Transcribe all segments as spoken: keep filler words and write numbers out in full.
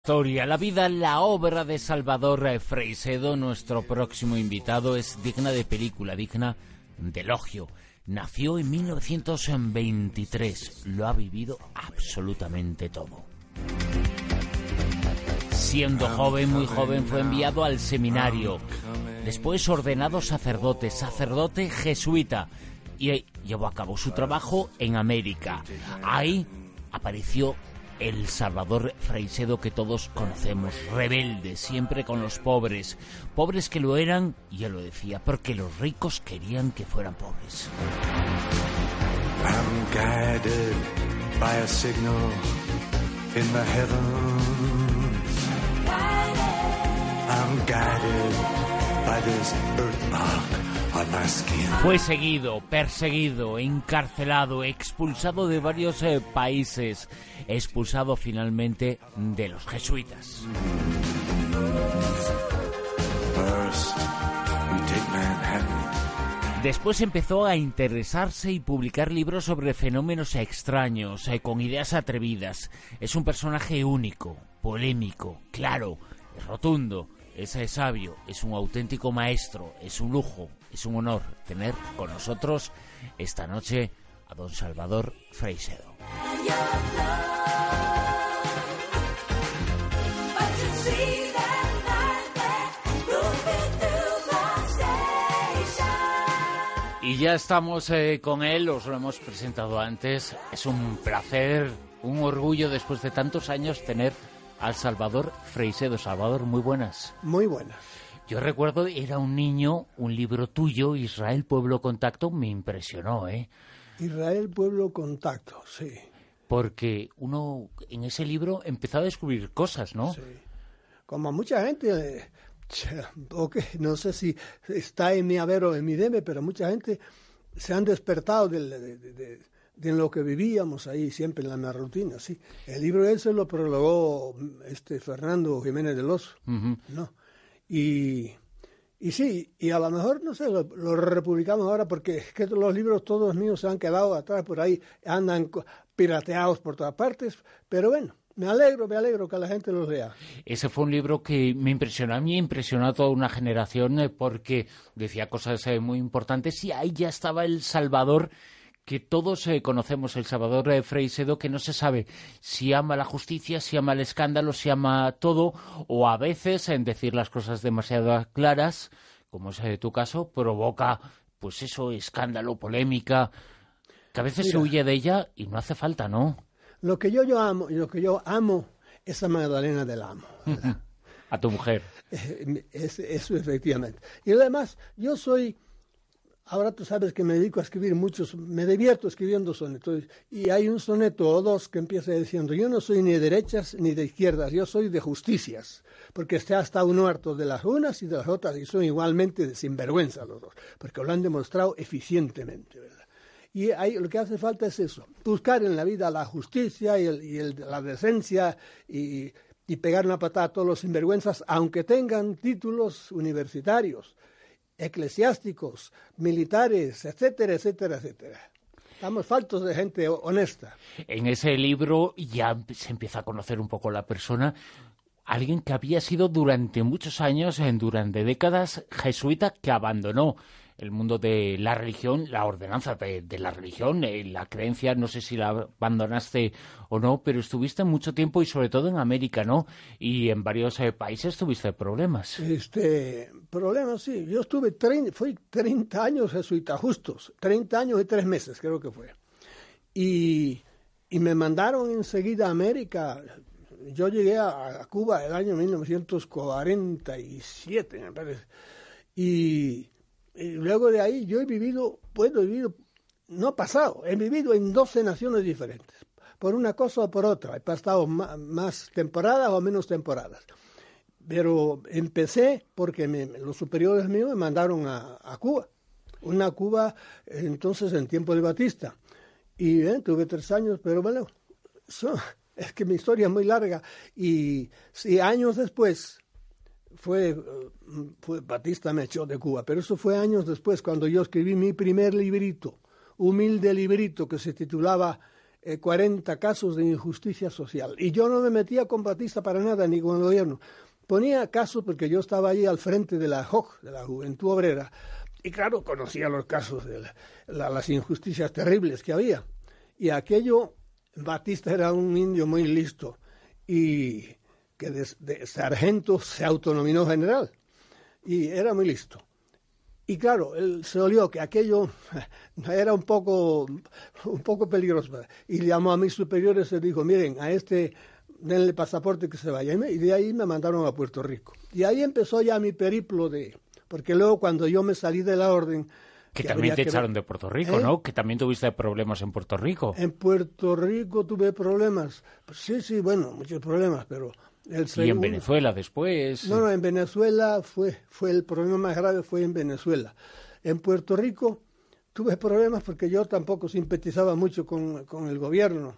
Historia, la vida, la obra de Salvador Freixedo, nuestro próximo invitado, es digna de película, digna de elogio. Nació en mil novecientos veintitrés, lo ha vivido absolutamente todo. Siendo joven, muy joven, fue enviado al seminario, después ordenado sacerdote, sacerdote jesuita, y llevó a cabo su trabajo en América. Ahí apareció el Salvador Freixedo que todos conocemos, rebelde, siempre con los pobres, pobres que lo eran, y él lo decía, porque los ricos querían que fueran pobres. I'm guided by a signal in the heavens. I'm guided by this birthmark. Fue seguido, perseguido, encarcelado, expulsado de varios eh, países, expulsado finalmente de los jesuitas. Después empezó a interesarse y publicar libros sobre fenómenos extraños, eh, con ideas atrevidas. Es un personaje único, polémico, claro, rotundo. Es sabio, es un auténtico maestro, es un lujo, es un honor tener con nosotros esta noche a don Salvador Freixedo. Y ya estamos eh, con él, os lo hemos presentado antes. Es un placer, un orgullo después de tantos años tener al Salvador Freixedo. Salvador, muy buenas. Muy buenas. Yo recuerdo, era un niño, un libro tuyo, Israel, Pueblo, Contacto, me impresionó, ¿eh? Israel, Pueblo, Contacto, sí. Porque uno en ese libro empezó a descubrir cosas, ¿no? Sí. Como mucha gente, eh, okay, no sé si está en mi haber o en mi debe, pero mucha gente se han despertado del... De, de, de, de lo que vivíamos ahí siempre en la misma rutina, sí. El libro ese lo prologó este Fernando Jiménez del Oso, uh-huh. ¿no? Y, y sí, y a lo mejor, no sé, lo, lo republicamos ahora porque es que los libros todos míos se han quedado atrás por ahí, andan pirateados por todas partes, pero bueno, me alegro, me alegro que la gente los lea. Ese fue un libro que me impresionó a mí, impresionó a toda una generación eh, porque decía cosas eh, muy importantes y ahí ya estaba el Salvador que todos eh, conocemos, el Salvador eh, Freixedo, que no se sabe si ama la justicia, si ama el escándalo, si ama todo, o a veces, en decir las cosas demasiado claras, como es eh, tu caso, provoca, pues eso, escándalo, polémica, que a veces Mira, se huye de ella y no hace falta, ¿no? Lo que yo, yo amo, lo que yo amo es a Magdalena del Amo, ¿verdad? A tu mujer. Es, eso efectivamente. Y además, yo soy... Ahora tú sabes que me dedico a escribir muchos, me divierto escribiendo sonetos, y hay un soneto o dos que empieza diciendo, yo no soy ni de derechas ni de izquierdas, yo soy de justicias, porque se ha estado uno harto de las unas y de las otras, y son igualmente de sinvergüenza los dos, porque lo han demostrado eficientemente, ¿verdad? Y ahí lo que hace falta es eso, buscar en la vida la justicia y, el, y el, la decencia, y, y pegar una patada a todos los sinvergüenzas, aunque tengan títulos universitarios, eclesiásticos, militares, etcétera, etcétera, etcétera. Estamos faltos de gente honesta. En ese libro ya se empieza a conocer un poco la persona, alguien que había sido durante muchos años, durante décadas, jesuita, que abandonó el mundo de la religión, la ordenanza de, de la religión, eh, la creencia, no sé si la abandonaste o no, pero estuviste mucho tiempo y sobre todo en América, ¿no? Y en varios eh, países tuviste problemas. Este, problemas, sí. Yo estuve, trein, fui treinta años jesuita, justos, treinta años y tres meses creo que fue. Y, y me mandaron enseguida a América. Yo llegué a, a Cuba el año mil novecientos cuarenta y siete, me parece. Y... Y luego de ahí yo he vivido, bueno, he vivido, no pasado, he vivido en doce naciones diferentes, por una cosa o por otra. He pasado más, más temporadas o menos temporadas. Pero empecé porque me, los superiores míos me mandaron a, a Cuba, una Cuba entonces en tiempo de Batista. Y eh, tuve tres años, pero bueno, so, es que mi historia es muy larga. Y si años después... Fue, fue, Batista me echó de Cuba, pero eso fue años después, cuando yo escribí mi primer librito, humilde librito que se titulaba eh, cuarenta casos de injusticia social. Y yo no me metía con Batista para nada, ni con el gobierno. Ponía casos porque yo estaba allí al frente de la J O C, de la Juventud Obrera, y claro, conocía los casos de la, la, las injusticias terribles que había. Y aquello, Batista era un indio muy listo, y que de, de sargento se autonominó general, y era muy listo. Y claro, él se olió que aquello era un poco, un poco peligroso. Y llamó a mis superiores y dijo, miren, a este denle pasaporte que se vaya. Y de ahí me mandaron a Puerto Rico. Y ahí empezó ya mi periplo de... Porque luego cuando yo me salí de la orden... Que, que también te que... echaron de Puerto Rico, ¿eh? ¿No? Que también tuviste problemas en Puerto Rico. En Puerto Rico tuve problemas. Pues sí, sí, bueno, muchos problemas, pero... El segundo... Y en Venezuela después. No, no, en Venezuela fue, fue el problema más grave fue en Venezuela. En Puerto Rico tuve problemas porque yo tampoco simpatizaba mucho con, con el gobierno,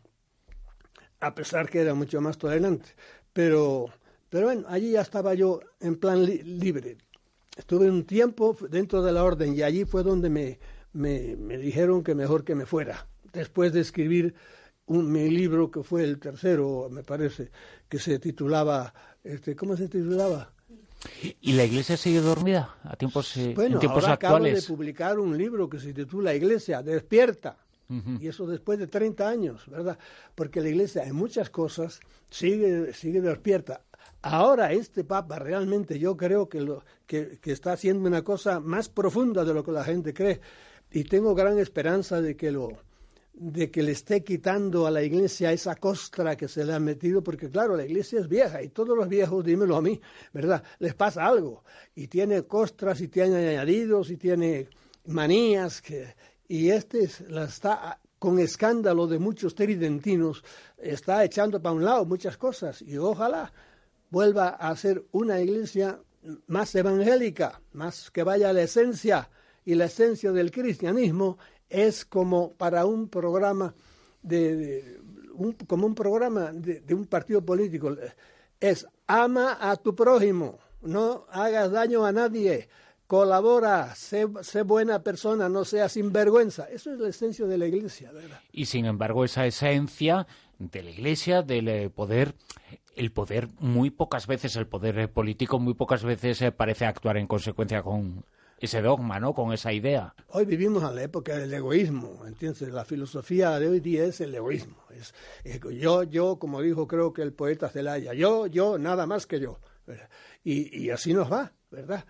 a pesar que era mucho más tolerante. Pero, pero bueno, allí ya estaba yo en plan li- libre. Estuve un tiempo dentro de la orden y allí fue donde me, me, me dijeron que mejor que me fuera. Después de escribir un, mi libro, que fue el tercero, me parece, que se titulaba, este, ¿cómo se titulaba? ¿Y la Iglesia sigue dormida a tiempos, eh, bueno, en tiempos ahora actuales? Acabo de publicar un libro que se titula Iglesia, despierta. Uh-huh. Y eso después de treinta años, ¿verdad? Porque la Iglesia en muchas cosas sigue, sigue despierta. Ahora este Papa realmente yo creo que, lo, que, que está haciendo una cosa más profunda de lo que la gente cree. Y tengo gran esperanza de que lo... de que le esté quitando a la Iglesia esa costra que se le ha metido, porque claro, la Iglesia es vieja y todos los viejos, dímelo a mí, ¿verdad? Les pasa algo y tiene costras y tiene añadidos y tiene manías que, y este la está con escándalo de muchos tridentinos, está echando para un lado muchas cosas y ojalá vuelva a ser una Iglesia más evangélica, más que vaya a la esencia, y la esencia del cristianismo es como para un programa de, de un, como un programa de, de un partido político, es ama a tu prójimo, no hagas daño a nadie, colabora, sé, sé buena persona, no seas sinvergüenza. Eso es la esencia de la Iglesia, ¿verdad? Y sin embargo esa esencia de la Iglesia, del poder, el poder muy pocas veces, el poder político muy pocas veces eh, parece actuar en consecuencia con ese dogma, ¿no? Con esa idea. Hoy vivimos en la época del egoísmo, ¿entiendes? La filosofía de hoy día es el egoísmo. Es, es yo, yo, como dijo creo que el poeta Celaya, yo, yo, nada más que yo. Y, y así nos va, ¿verdad?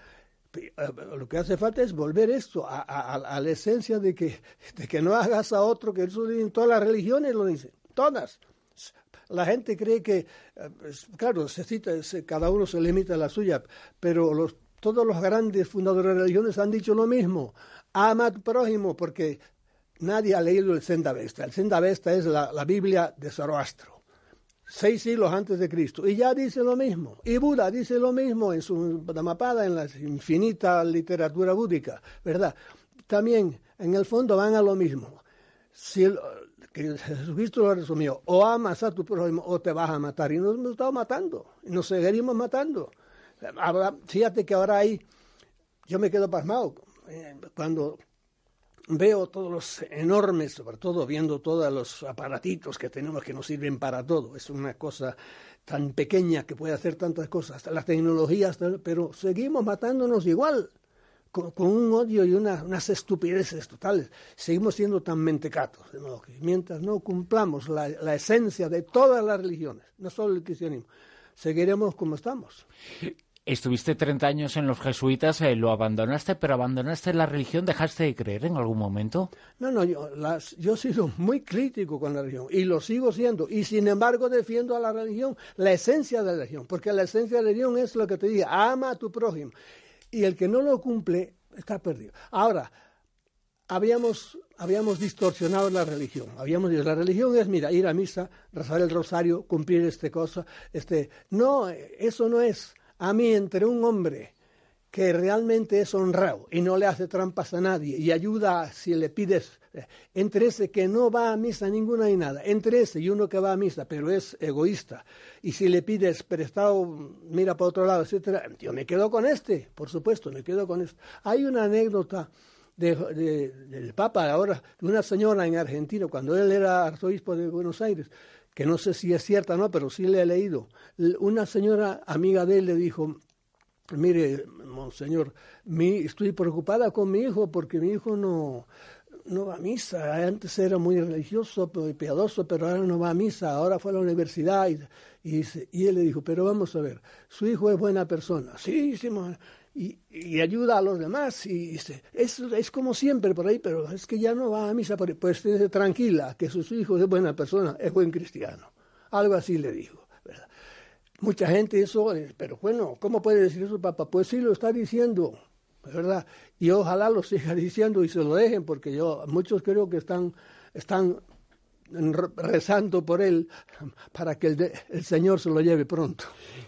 Lo que hace falta es volver esto a, a, a la esencia de que, de que no hagas a otro, que eso en todas las religiones lo dicen, todas. La gente cree que, claro, se cita, se, cada uno se limita a la suya, pero los todos los grandes fundadores de religiones han dicho lo mismo. Ama a tu prójimo, porque nadie ha leído el Zend-Avesta. El Zend-Avesta es la, la Biblia de Zoroastro, seis siglos antes de Cristo. Y ya dice lo mismo. Y Buda dice lo mismo en su Dhammapada, en la infinita literatura búdica, ¿verdad? También, en el fondo, van a lo mismo. Si el, que Jesucristo lo resumió, o amas a tu prójimo o te vas a matar. Y nos hemos estado matando, y nos seguiremos matando. Ahora, fíjate que ahora hay, yo me quedo pasmado eh, cuando veo todos los enormes, sobre todo viendo todos los aparatitos que tenemos que nos sirven para todo. Es una cosa tan pequeña que puede hacer tantas cosas, las tecnologías, pero seguimos matándonos igual, con, con un odio y una, unas estupideces totales. Seguimos siendo tan mentecatos, de modo que mientras no cumplamos la, la esencia de todas las religiones, no solo el cristianismo, seguiremos como estamos. Estuviste treinta años en los jesuitas, eh, lo abandonaste, pero abandonaste la religión, ¿dejaste de creer en algún momento? No, no, yo, las, yo he sido muy crítico con la religión y lo sigo siendo, y sin embargo defiendo a la religión, la esencia de la religión, porque la esencia de la religión es lo que te diga, ama a tu prójimo, y el que no lo cumple está perdido. Ahora, habíamos, habíamos distorsionado la religión, habíamos dicho, la religión es, mira, ir a misa, rezar el rosario, cumplir este cosa, este, no, eso no es. A mí, entre un hombre que realmente es honrado y no le hace trampas a nadie y ayuda si le pides, entre ese que no va a misa ninguna y nada, entre ese y uno que va a misa pero es egoísta y si le pides prestado, mira para otro lado, etcétera, yo me quedo con este, por supuesto, me quedo con este. Hay una anécdota de, de, del Papa ahora, de una señora en Argentina, cuando él era arzobispo de Buenos Aires, que no sé si es cierta o no, pero sí le he leído. Una señora amiga de él le dijo, mire, monseñor, mi, estoy preocupada con mi hijo porque mi hijo no, no va a misa. Antes era muy religioso, piadoso, pero ahora no va a misa. Ahora fue a la universidad y, y, y él le dijo, pero vamos a ver, su hijo es buena persona. Sí, sí, y, y ayuda a los demás. Y dice, es, es como siempre por ahí, pero es que ya no va a misa. Pues tranquila, que su hijo es buena persona, es buen cristiano. Algo así le dijo, ¿verdad? Mucha gente eso, pero bueno, ¿cómo puede decir eso, Papa? Pues sí lo está diciendo, ¿verdad? Y ojalá lo siga diciendo y se lo dejen, porque yo, muchos creo que están, están rezando por él para que el, de, el Señor se lo lleve pronto.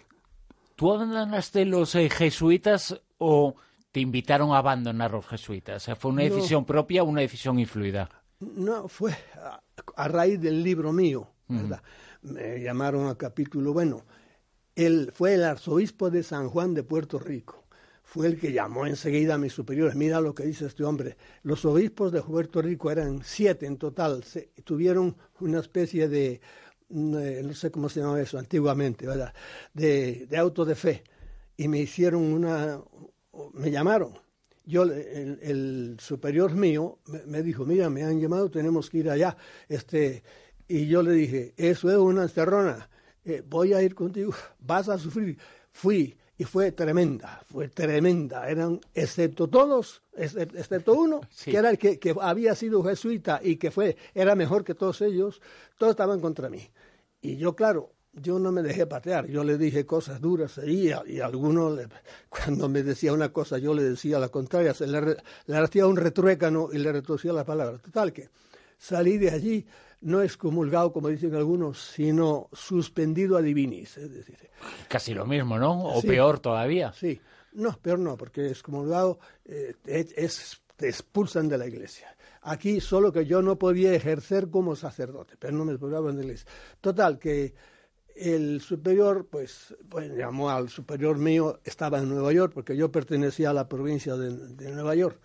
¿Tú abandonaste los eh, jesuitas o te invitaron a abandonar los jesuitas? ¿Fue una decisión no, propia o una decisión influida? No, fue a, a raíz del libro mío, ¿verdad? Uh-huh. Me llamaron a capítulo, bueno, él fue el arzobispo de San Juan de Puerto Rico. Fue el que llamó enseguida a mis superiores. Mira lo que dice este hombre. Los obispos de Puerto Rico eran siete en total. Se, tuvieron una especie de, no sé cómo se llama eso antiguamente, ¿verdad? De, de auto de fe. Y me hicieron una, me llamaron. Yo, el, el superior mío me, me dijo, mira, me han llamado, tenemos que ir allá. Este, y yo le dije, eso es una encerrona. Eh, voy a ir contigo, vas a sufrir. Fui y fue tremenda, fue tremenda. Eran, excepto todos, excepto uno, sí, que era el que, que había sido jesuita y que fue, era mejor que todos ellos, todos estaban contra mí. Y yo, claro, yo no me dejé patear, yo le dije cosas duras y, y alguno, le, cuando me decía una cosa, yo le decía la contraria, se le, le hacía un retruécano y le retorcía la palabra. Total que salí de allí, no excomulgado, como dicen algunos, sino suspendido a divinis. Es decir, casi lo mismo, ¿no? O sí, peor todavía. Sí, no, peor no, porque excomulgado eh, es, te expulsan de la iglesia. Aquí solo que yo no podía ejercer como sacerdote, pero no me expulsaban de la iglesia. Total, que el superior, pues, pues llamó al superior mío, estaba en Nueva York, porque yo pertenecía a la provincia de, de Nueva York.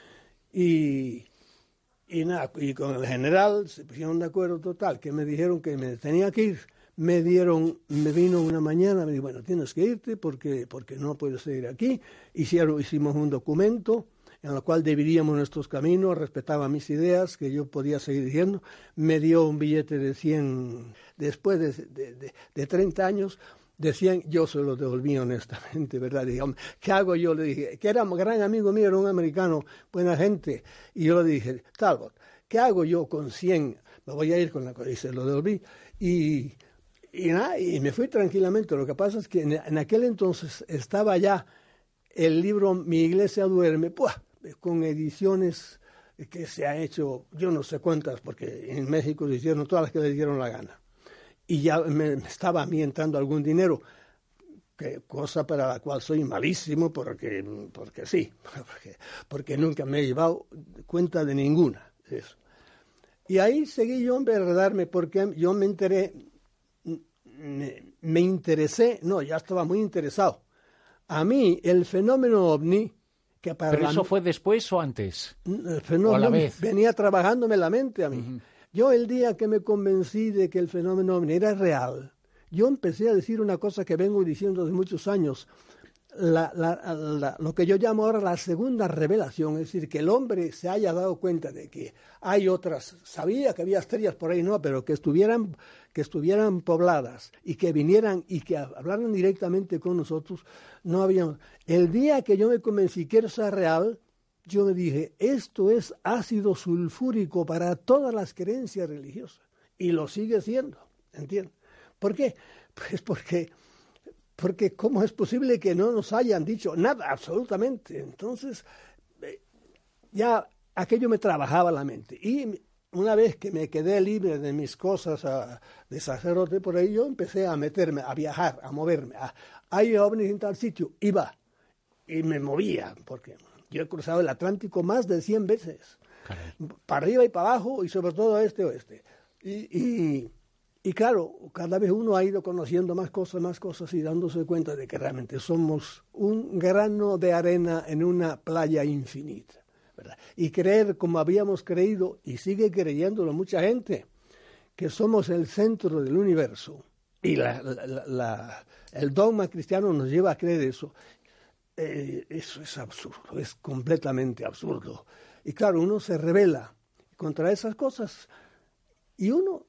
Y... Y nada, y con el general se pusieron de acuerdo total, que me dijeron que me tenía que ir. Me dieron, me vino una mañana, me dijo, bueno, tienes que irte porque, porque no puedes seguir aquí. Hicieron, hicimos un documento en el cual dividíamos nuestros caminos, respetaba mis ideas, que yo podía seguir diciendo. Me dio un billete de cien, después de, de, de, de treinta años, de cien, yo se lo devolví honestamente, ¿verdad? Dije, ¿qué hago yo? Le dije, que era un gran amigo mío, era un americano, buena gente. Y yo le dije, Talbot, ¿qué hago yo con cien? Me voy a ir con la cosa. Y se lo devolví. Y, y nada, y me fui tranquilamente. Lo que pasa es que en, en aquel entonces estaba ya el libro Mi Iglesia Duerme, ¡puah!, con ediciones que se ha hecho, yo no sé cuántas, porque en México se hicieron todas las que le dieron la gana. Y ya me, me estaba a mí entrando algún dinero, que, cosa para la cual soy malísimo, porque, porque sí, porque, porque nunca me he llevado cuenta de ninguna. Eso. Y ahí seguí yo a enredarme, porque yo me enteré, me, me interesé, no, ya estaba muy interesado. A mí el fenómeno ovni, que para ¿Pero la, eso fue después o antes? El fenómeno ¿O a la vez? Venía trabajándome la mente a mí. Uh-huh. Yo el día que me convencí de que el fenómeno ovni era real, yo empecé a decir una cosa que vengo diciendo de muchos años, la, la, la, lo que yo llamo ahora la segunda revelación, es decir, que el hombre se haya dado cuenta de que hay otras, sabía que había estrellas por ahí, no, pero que estuvieran, que estuvieran pobladas y que vinieran y que hablaran directamente con nosotros, no había. El día que yo me convencí que eso era real, yo me dije, esto es ácido sulfúrico para todas las creencias religiosas. Y lo sigue siendo, ¿entiendes? ¿Por qué? Pues porque, porque ¿cómo es posible que no nos hayan dicho nada, absolutamente? Entonces, eh, ya aquello me trabajaba la mente. Y una vez que me quedé libre de mis cosas a, de sacerdote por ahí, yo empecé a meterme, a viajar, a moverme. A, hay ovnis en tal sitio, iba y me movía, porque yo he cruzado el Atlántico más de cien veces, Caray. Para arriba y para abajo, y sobre todo este oeste. Y, y, y claro, cada vez uno ha ido conociendo más cosas, más cosas, y dándose cuenta de que realmente somos un grano de arena en una playa infinita, ¿verdad? Y creer como habíamos creído, y sigue creyéndolo mucha gente, que somos el centro del universo. Y la, la, la, el dogma cristiano nos lleva a creer eso. Eh, eso es absurdo, es completamente absurdo. Y claro, uno se rebela contra esas cosas y uno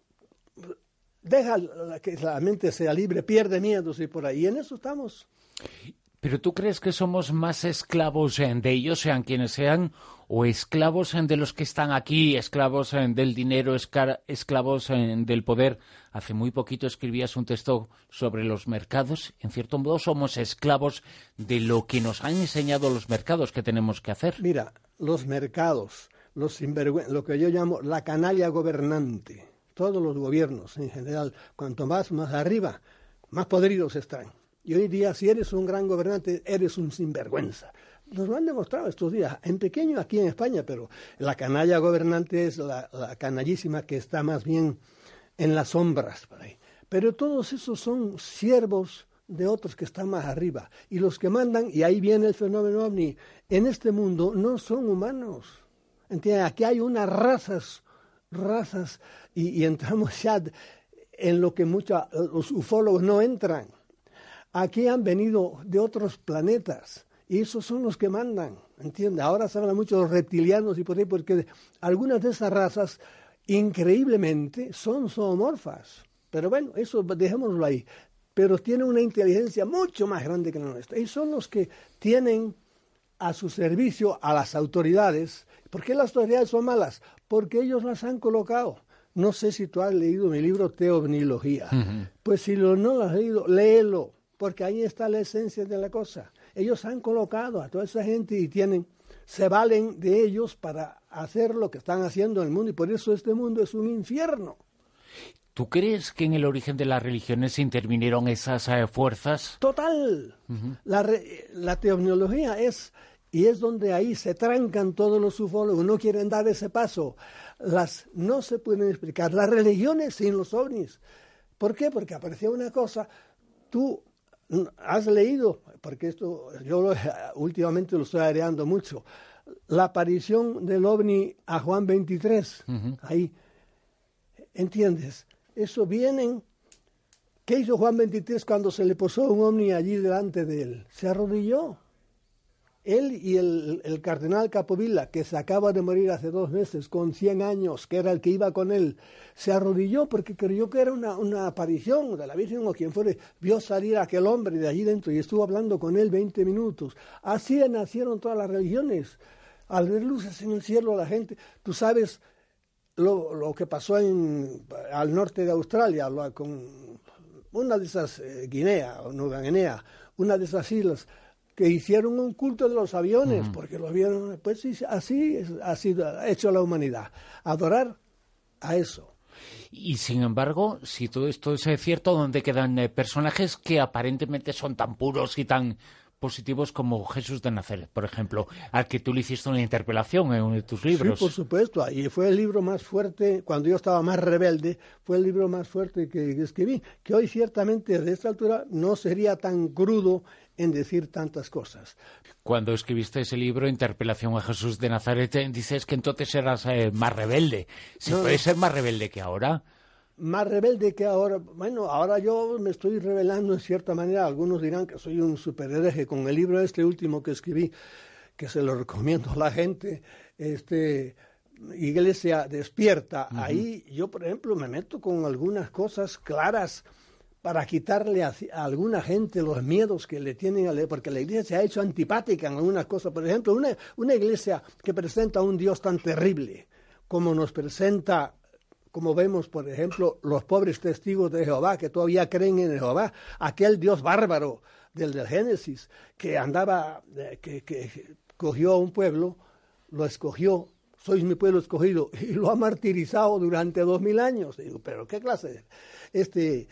deja que la mente sea libre, pierde miedos y por ahí. Y en eso estamos. ¿Pero tú crees que somos más esclavos de ellos, sean quienes sean, o esclavos de los que están aquí, esclavos del dinero, esclavos del poder? Hace muy poquito escribías un texto sobre los mercados. En cierto modo somos esclavos de lo que nos han enseñado los mercados que tenemos que hacer. Mira, los mercados, los sinvergüen- lo que yo llamo la canalla gobernante, todos los gobiernos en general, cuanto más, más arriba, más podridos están. Y hoy día, si eres un gran gobernante, eres un sinvergüenza. Nos lo han demostrado estos días, en pequeño aquí en España, pero la canalla gobernante es la, la canallísima que está más bien en las sombras por ahí. Pero todos esos son siervos de otros que están más arriba. Y los que mandan, y ahí viene el fenómeno ovni, en este mundo no son humanos. ¿Entiendes? Aquí hay unas razas, razas, y, y entramos ya en lo que muchos, los ufólogos no entran. Aquí han venido de otros planetas y esos son los que mandan, ¿entiendes? Ahora se habla mucho de los reptilianos y por ahí, porque algunas de esas razas, increíblemente, son zoomorfas. Pero bueno, eso dejémoslo ahí. Pero tienen una inteligencia mucho más grande que la nuestra. Y son los que tienen a su servicio a las autoridades. ¿Por qué las autoridades son malas? Porque ellos las han colocado. No sé si tú has leído mi libro Teovnilogía. Uh-huh. Pues si lo, no lo has leído, léelo. Porque ahí está la esencia de la cosa. Ellos han colocado a toda esa gente y tienen, se valen de ellos para hacer lo que están haciendo en el mundo. Y por eso este mundo es un infierno. ¿Tú crees que en el origen de las religiones intervinieron esas eh, fuerzas? Total. Uh-huh. La, re, la teognología es, y es donde ahí se trancan todos los ufólogos, no quieren dar ese paso. Las no se pueden explicar. Las religiones sin los ovnis. ¿Por qué? Porque apareció una cosa, tú has leído, porque esto yo lo, últimamente lo estoy aireando mucho, la aparición del ovni a Juan veintitrés, uh-huh. Ahí, ¿entiendes? Eso vienen, ¿qué hizo Juan veintitrés cuando se le posó un ovni allí delante de él? Se arrodilló. Él y el, el cardenal Capovilla, que se acaba de morir hace dos meses, con cien años, que era el que iba con él, se arrodilló porque creyó que era una, una aparición de la Virgen o quien fuere. Vio salir a aquel hombre de allí dentro y estuvo hablando con él veinte minutos. Así nacieron todas las religiones. Al ver luces en el cielo, la gente, tú sabes lo, lo que pasó en, al norte de Australia, lo, con una de esas, eh, Guinea o Nueva Guinea, una de esas islas, que hicieron un culto de los aviones, uh-huh. porque los vieron, pues sí, así ha sido hecho la humanidad, adorar a eso. Y sin embargo, si todo esto es cierto, ¿dónde quedan eh, personajes que aparentemente son tan puros y tan positivos como Jesús de Nazaret, por ejemplo, al que tú le hiciste una interpelación en uno de tus libros? Sí, por supuesto, y fue el libro más fuerte, cuando yo estaba más rebelde, fue el libro más fuerte que, que escribí, que hoy ciertamente de esta altura no sería tan crudo en decir tantas cosas. Cuando escribiste ese libro, Interpelación a Jesús de Nazaret, dices que entonces eras eh, más rebelde. ¿Se no, puede no. ser más rebelde que ahora? Más rebelde que ahora. Bueno, ahora yo me estoy revelando en cierta manera. Algunos dirán que soy un superhereje con el libro este último que escribí, que se lo recomiendo a la gente, este, Iglesia Despierta. Uh-huh. Ahí yo, por ejemplo, me meto con algunas cosas claras para quitarle a, a alguna gente los miedos que le tienen a leer, porque la iglesia se ha hecho antipática en algunas cosas. Por ejemplo, una, una iglesia que presenta a un Dios tan terrible como nos presenta, como vemos, por ejemplo, los pobres testigos de Jehová, que todavía creen en Jehová, aquel Dios bárbaro del, del Génesis, que andaba, que, que cogió a un pueblo, lo escogió, sois mi pueblo escogido, y lo ha martirizado durante dos mil años. Digo, pero ¿qué clase de...? Este...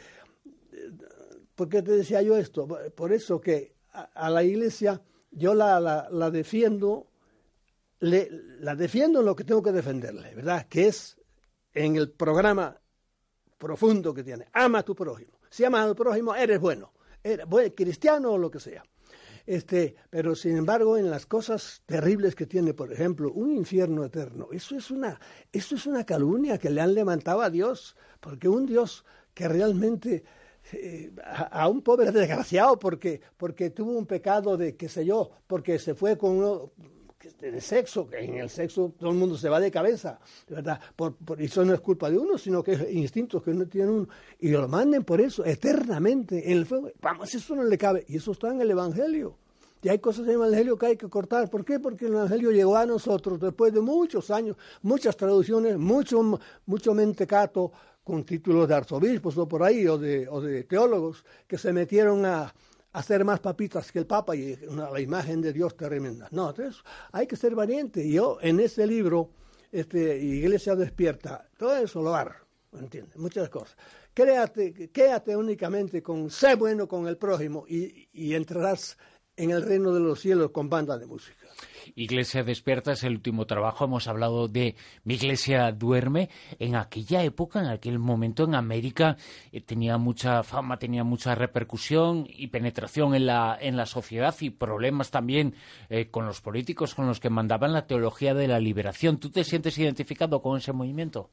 ¿Por qué te decía yo esto? Por eso que a, a la iglesia yo la, la, la defiendo, le, la defiendo en lo que tengo que defenderle, ¿verdad? Que es en el programa profundo que tiene. Ama a tu prójimo. Si amas a tu prójimo, eres bueno. Eres bueno, cristiano o lo que sea. Este, pero sin embargo, en las cosas terribles que tiene, por ejemplo, un infierno eterno, eso es una, eso es una calumnia que le han levantado a Dios, porque un Dios que realmente eh, a, a un pobre desgraciado porque, porque tuvo un pecado de, qué sé yo, porque se fue con uno de sexo, que en el sexo todo el mundo se va de cabeza, ¿verdad? Por, por, y eso no es culpa de uno, sino que es instintos que no tienen uno, y lo manden por eso, eternamente, en el fuego. Vamos, eso no le cabe, y eso está en el Evangelio. Y hay cosas en el Evangelio que hay que cortar. ¿Por qué? Porque el Evangelio llegó a nosotros después de muchos años, muchas traducciones, mucho, mucho mentecato, con títulos de arzobispos o por ahí, o de, o de teólogos, que se metieron a hacer más papitas que el Papa y una, la imagen de Dios tremenda. No, entonces hay que ser valiente. Y yo en ese libro, este, Iglesia Despierta, todo eso lo hago, ¿entiendes? Muchas cosas. Créate, quédate únicamente con, sé bueno con el prójimo y, y entrarás en el reino de los cielos con banda de música. Iglesia Despierta es el último trabajo. Hemos hablado de Mi Iglesia Duerme. En aquella época, en aquel momento en América, eh, tenía mucha fama, tenía mucha repercusión y penetración en la, en la sociedad y problemas también eh, con los políticos, con los que mandaban la teología de la liberación. ¿Tú te sientes identificado con ese movimiento?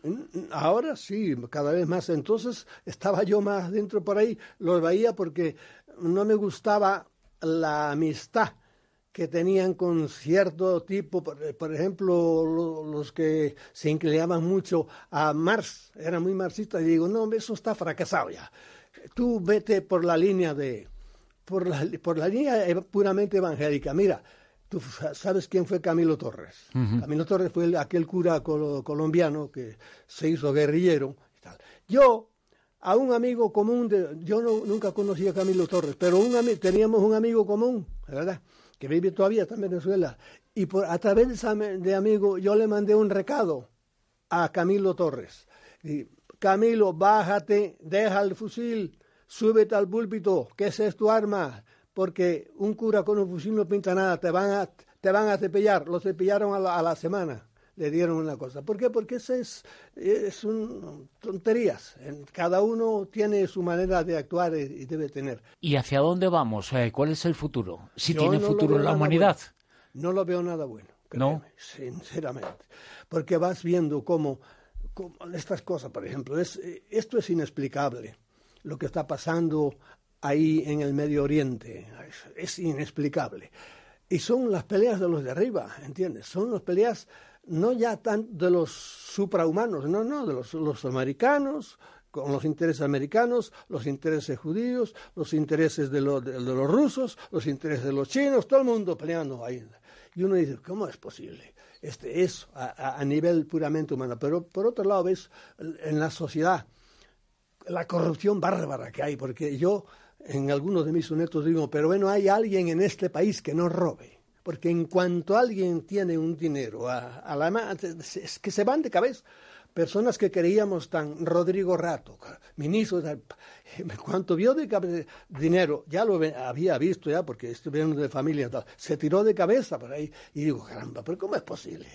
Ahora sí, cada vez más. Entonces estaba yo más dentro por ahí, lo veía porque no me gustaba la amistad que tenían con cierto tipo, por, por ejemplo, lo, los que se inclinaban mucho a Marx, eran muy marxistas, y digo, no, eso está fracasado ya. Tú vete por la línea de, por la, por la línea puramente evangélica. Mira, tú sabes quién fue Camilo Torres. Uh-huh. Camilo Torres fue el, aquel cura col, colombiano que se hizo guerrillero y tal. Yo, a un amigo común, de, yo no, nunca conocí a Camilo Torres, pero un, teníamos un amigo común, ¿verdad?, que vive todavía está en Venezuela, y por, a través de ese de amigo yo le mandé un recado a Camilo Torres. Y, Camilo, bájate, deja el fusil, súbete al púlpito, que esa es tu arma, porque un cura con un fusil no pinta nada, te van a, te van a cepillar. Lo cepillaron a la, a la semana, le dieron una cosa. ¿Por qué? Porque eso es, es un, tonterías. Cada uno tiene su manera de actuar y debe tener. ¿Y hacia dónde vamos? ¿Cuál es el futuro? ¿Si Yo tiene no futuro la humanidad? Bueno. No lo veo nada bueno, créeme, ¿No? Sinceramente. Porque vas viendo cómo, cómo estas cosas, por ejemplo, es, esto es inexplicable. Lo que está pasando ahí en el Medio Oriente es, es inexplicable. Y son las peleas de los de arriba, ¿entiendes? Son las peleas no ya tan de los suprahumanos, no, no, de los, los americanos, con los intereses americanos, los intereses judíos, los intereses de, lo, de, de los rusos, los intereses de los chinos, todo el mundo peleando ahí. Y uno dice, ¿cómo es posible? Este, eso, a, a nivel puramente humano. Pero por otro lado ves en la sociedad la corrupción bárbara que hay, porque yo en algunos de mis sonetos digo, pero bueno, hay alguien en este país que no robe. Porque en cuanto alguien tiene un dinero, a, a la, es que se van de cabeza. Personas que creíamos tan, Rodrigo Rato, ministro, cuanto vio de cabeza, dinero, ya lo había visto ya, porque estuvieron de familia, se tiró de cabeza por ahí, y digo, caramba, pero ¿cómo es posible?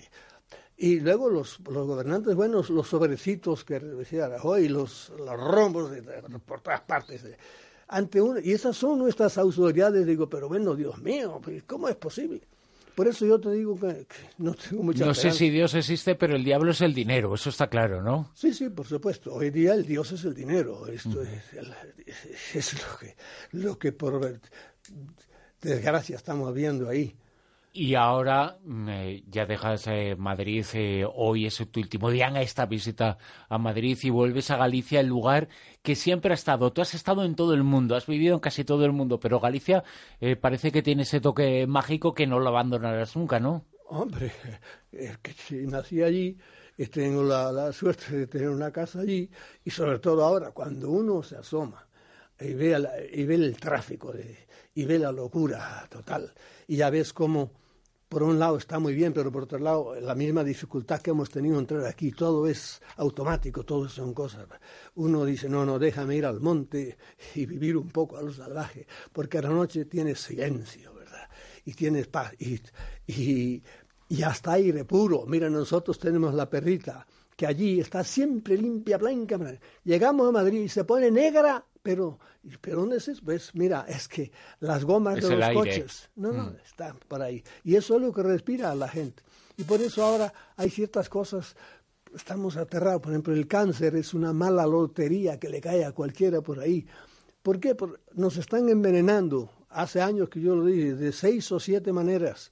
Y luego los, los gobernantes buenos, los sobrecitos que decía Rajoy, los, los rombos de, de, por todas partes, de, ante uno, y esas son nuestras autoridades, digo, pero bueno, Dios mío, ¿cómo es posible? Por eso yo te digo que, que no tengo mucha No esperanza. sé si Dios existe, pero el diablo es el dinero, eso está claro, ¿no? Sí, sí, por supuesto. Hoy día el Dios es el dinero. Esto mm. es, es, es lo que, lo que por desgracia estamos viendo ahí. Y ahora eh, ya dejas eh, Madrid, eh, hoy es tu último día en esta visita a Madrid y vuelves a Galicia, el lugar que siempre ha estado. Tú has estado en todo el mundo, has vivido en casi todo el mundo, pero Galicia eh, parece que tiene ese toque mágico que no lo abandonarás nunca, ¿no? Hombre, es que si nací allí, tengo la, la suerte de tener una casa allí, y sobre todo ahora, cuando uno se asoma y ve, la, y ve el tráfico de, y ve la locura total, y ya ves cómo por un lado está muy bien, pero por otro lado la misma dificultad que hemos tenido entrar aquí, todo es automático, todo son cosas. Uno dice, no, no, déjame ir al monte y vivir un poco a lo salvaje, porque a la noche tienes silencio, ¿verdad? Y tienes paz, y, y, y hasta aire puro. Mira, nosotros tenemos la perrita, que allí está siempre limpia, blanca. Llegamos a Madrid y se pone negra Pero, pero ¿dónde es eso? Pues mira, es que las gomas es de los aire. coches, no, no, mm. están por ahí. Y eso es lo que respira a la gente. Y por eso ahora hay ciertas cosas, estamos aterrados. Por ejemplo, el cáncer es una mala lotería que le cae a cualquiera por ahí. ¿Por qué? Porque nos están envenenando. Hace años que yo lo dije, de seis o siete maneras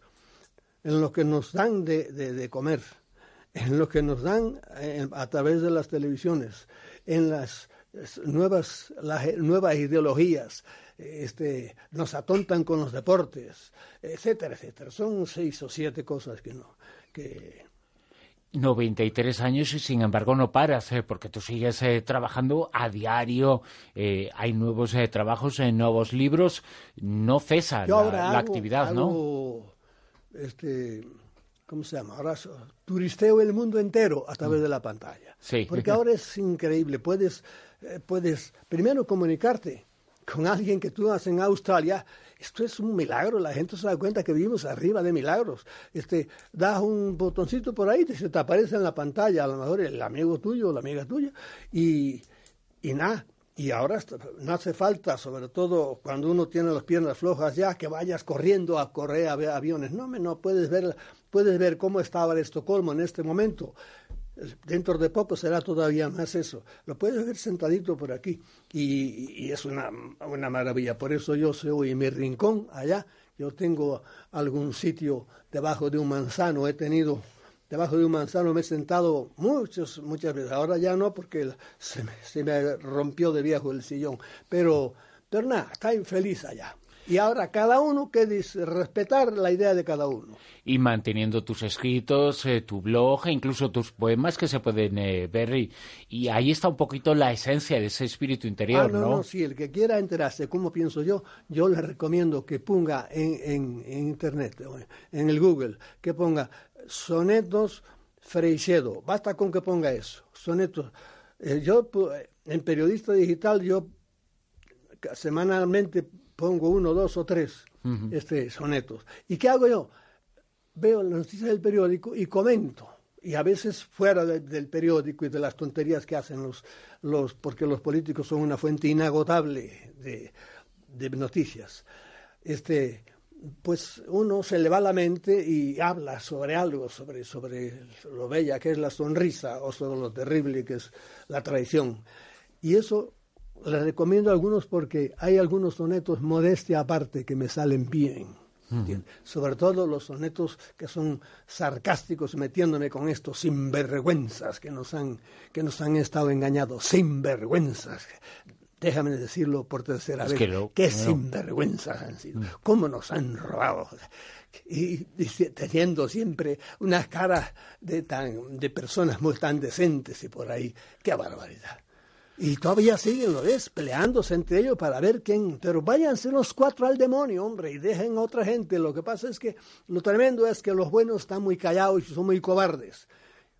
en lo que nos dan de, de, de comer, en lo que nos dan en, a través de las televisiones, en las nuevas, las nuevas ideologías, este, nos atontan con los deportes, etcétera, etcétera. Son seis o siete cosas que no, que... noventa y tres años y sin embargo no paras, eh, porque tú sigues eh, trabajando a diario, eh, hay nuevos eh, trabajos, eh, nuevos libros, no cesa Yo la, ahora la hago, actividad, hago, ¿no? Este, ¿cómo se llama? Ahora so, turisteo el mundo entero a través mm. de la pantalla. Sí. Porque ahora es increíble, puedes, eh, puedes primero comunicarte con alguien que tú haces en Australia. Esto es un milagro, la gente se da cuenta que vivimos arriba de milagros. Este, das un botoncito por ahí, se te aparece en la pantalla, a lo mejor el amigo tuyo o la amiga tuya, y, y nada. Y ahora no hace falta, sobre todo cuando uno tiene las piernas flojas ya, que vayas corriendo a correr a ver aviones. No, no puedes ver, puedes ver cómo está ahora Estocolmo en este momento. Dentro de poco será todavía más eso. Lo puedes ver sentadito por aquí y, y es una, una maravilla. Por eso yo soy en mi rincón allá. Yo tengo algún sitio debajo de un manzano. He tenido debajo de un manzano, me he sentado muchos, muchas veces. Ahora ya no porque se me, se me rompió de viejo el sillón. Pero, pero nada, estoy feliz allá. Y ahora cada uno que dice respetar la idea de cada uno. Y manteniendo tus escritos, eh, tu blog e incluso tus poemas que se pueden eh, ver. Y, y ahí está un poquito la esencia de ese espíritu interior, ah, no, ¿no? No, sí, el que quiera enterarse cómo pienso yo, yo le recomiendo que ponga en, en, en Internet, en el Google, que ponga sonetos Freixedo. Basta con que ponga eso, sonetos. Eh, yo, en Periodista Digital, yo semanalmente pongo uno, dos o tres uh-huh. este, sonetos. ¿Y qué hago yo? Veo las noticias del periódico y comento. Y a veces fuera de, del periódico y de las tonterías que hacen los, los... porque los políticos son una fuente inagotable de, de noticias. Este, pues uno se le va la mente y habla sobre algo, sobre, sobre lo bella que es la sonrisa o sobre lo terrible que es la traición. Y eso... les recomiendo algunos porque hay algunos sonetos modestia aparte que me salen bien. Uh-huh. Sobre todo los sonetos que son sarcásticos, metiéndome con estos sinvergüenzas que nos han, que nos han estado engañados. Sinvergüenzas. Déjame decirlo por tercera es vez. Que no, ¿Qué no. sinvergüenzas han sido? Uh-huh. ¿Cómo nos han robado? Y, y teniendo siempre unas caras de, tan, de personas muy tan decentes y por ahí. ¡Qué barbaridad! Y todavía siguen, ¿lo ves? Peleándose entre ellos para ver quién... Pero váyanse los cuatro al demonio, hombre, y dejen a otra gente. Lo que pasa es que lo tremendo es que los buenos están muy callados y son muy cobardes.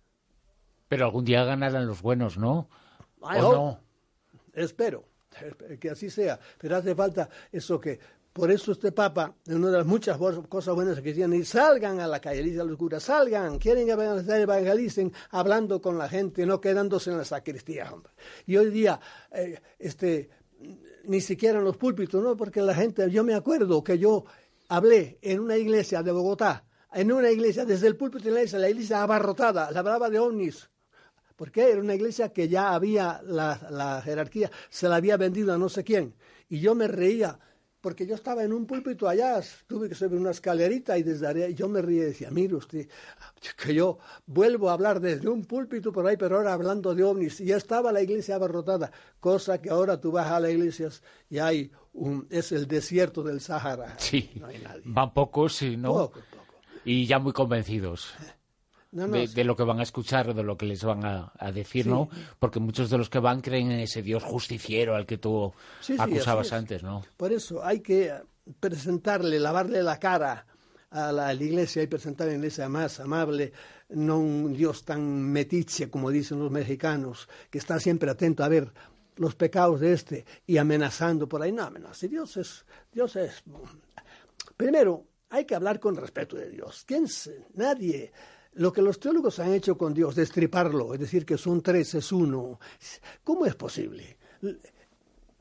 Pero algún día ganarán los buenos, ¿no? Ay, ¿O oh, no? Espero que así sea. Pero hace falta eso que... Por eso este Papa, una de las muchas cosas buenas que tiene, salgan a la calle, dice a los curas, salgan, quieren evangelizar, evangelicen, hablando con la gente, no quedándose en la sacristía, hombre. Y hoy día, eh, este, ni siquiera en los púlpitos, ¿no? Porque la gente, yo me acuerdo que yo hablé en una iglesia de Bogotá, en una iglesia, desde el púlpito de la iglesia, la iglesia abarrotada, la hablaba de ovnis. Porque era una iglesia que ya había, la, la jerarquía, se la había vendido a no sé quién. Y yo me reía, porque yo estaba en un púlpito allá, tuve que subir una escalerita y desde allá yo me reía y decía, mire usted, que yo vuelvo a hablar desde un púlpito por ahí, pero ahora hablando de ovnis, y ya estaba la iglesia abarrotada, cosa que ahora tú vas a las iglesias y hay un, es el desierto del Sahara. Sí, no hay nadie. Van pocos, sí, ¿no? Poco, poco. Y ya muy convencidos. No, no, de, sí. de lo que van a escuchar, de lo que les van a, a decir, sí. ¿no? Porque muchos de los que van creen en ese Dios justiciero al que tú sí, sí, acusabas antes, ¿no? Por eso hay que presentarle, lavarle la cara a la, a la iglesia y presentarle a la iglesia más amable, no un Dios tan metiche como dicen los mexicanos, que está siempre atento a ver los pecados de este y amenazando por ahí. No, no, si Dios es, Dios es... Primero, hay que hablar con respeto de Dios. ¿Quién es? Nadie... Lo que los teólogos han hecho con Dios, destriparlo, es decir, que son tres, es uno. ¿Cómo es posible?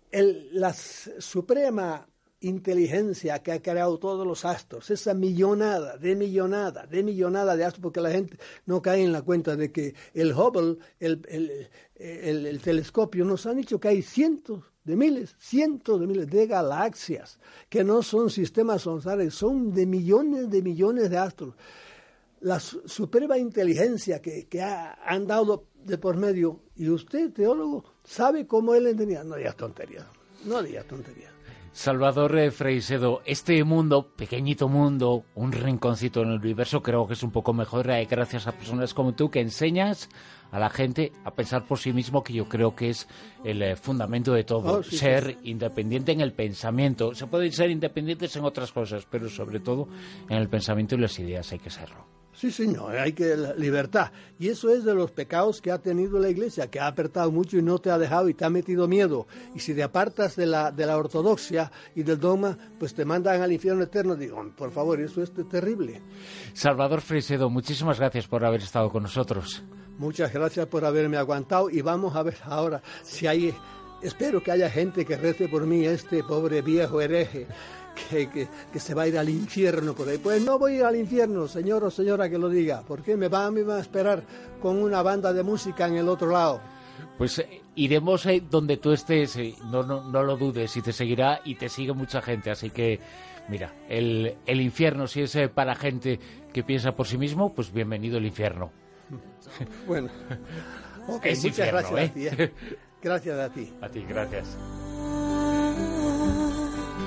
el, la suprema inteligencia que ha creado todos los astros, esa millonada, de millonada, de millonada de astros, porque la gente no cae en la cuenta de que el Hubble, el, el, el, el telescopio, nos han dicho que hay cientos de miles, cientos de miles de galaxias, que no son sistemas solares, son de millones de millones de astros. La su suprema inteligencia que, que ha, han dado de por medio, y usted, teólogo, sabe cómo él entendía. No digas tonterías, no digas tonterías. Salvador Freixedo, este mundo, pequeñito mundo, un rinconcito en el universo, creo que es un poco mejor eh, gracias a personas como tú que enseñas a la gente a pensar por sí mismo, que yo creo que es el eh, fundamento de todo, oh, sí, ser sí. independiente en el pensamiento. Se pueden ser independientes en otras cosas, pero sobre todo en el pensamiento y las ideas hay que serlo. Sí, señor, hay que la libertad. Y eso es de los pecados que ha tenido la Iglesia, que ha apretado mucho y no te ha dejado y te ha metido miedo. Y si te apartas de la, de la ortodoxia y del dogma, pues te mandan al infierno eterno. Digo, por favor, eso es terrible. Salvador Freixedo, muchísimas gracias por haber estado con nosotros. Muchas gracias por haberme aguantado y vamos a ver ahora si hay... Espero que haya gente que rece por mí, este pobre viejo hereje. Que, que, que se va a ir al infierno por ahí. Pues no voy a ir al infierno, señor o señora que lo diga, porque me va, me va a esperar con una banda de música en el otro lado. Pues eh, iremos eh, donde tú estés, eh, no, no, no lo dudes, y te seguirá y te sigue mucha gente, así que mira, el, el infierno, si es eh, para gente que piensa por sí mismo, pues bienvenido el infierno. Bueno, okay, muchas infierno, gracias ¿eh? a ti. ¿eh? Gracias a ti. A ti, gracias.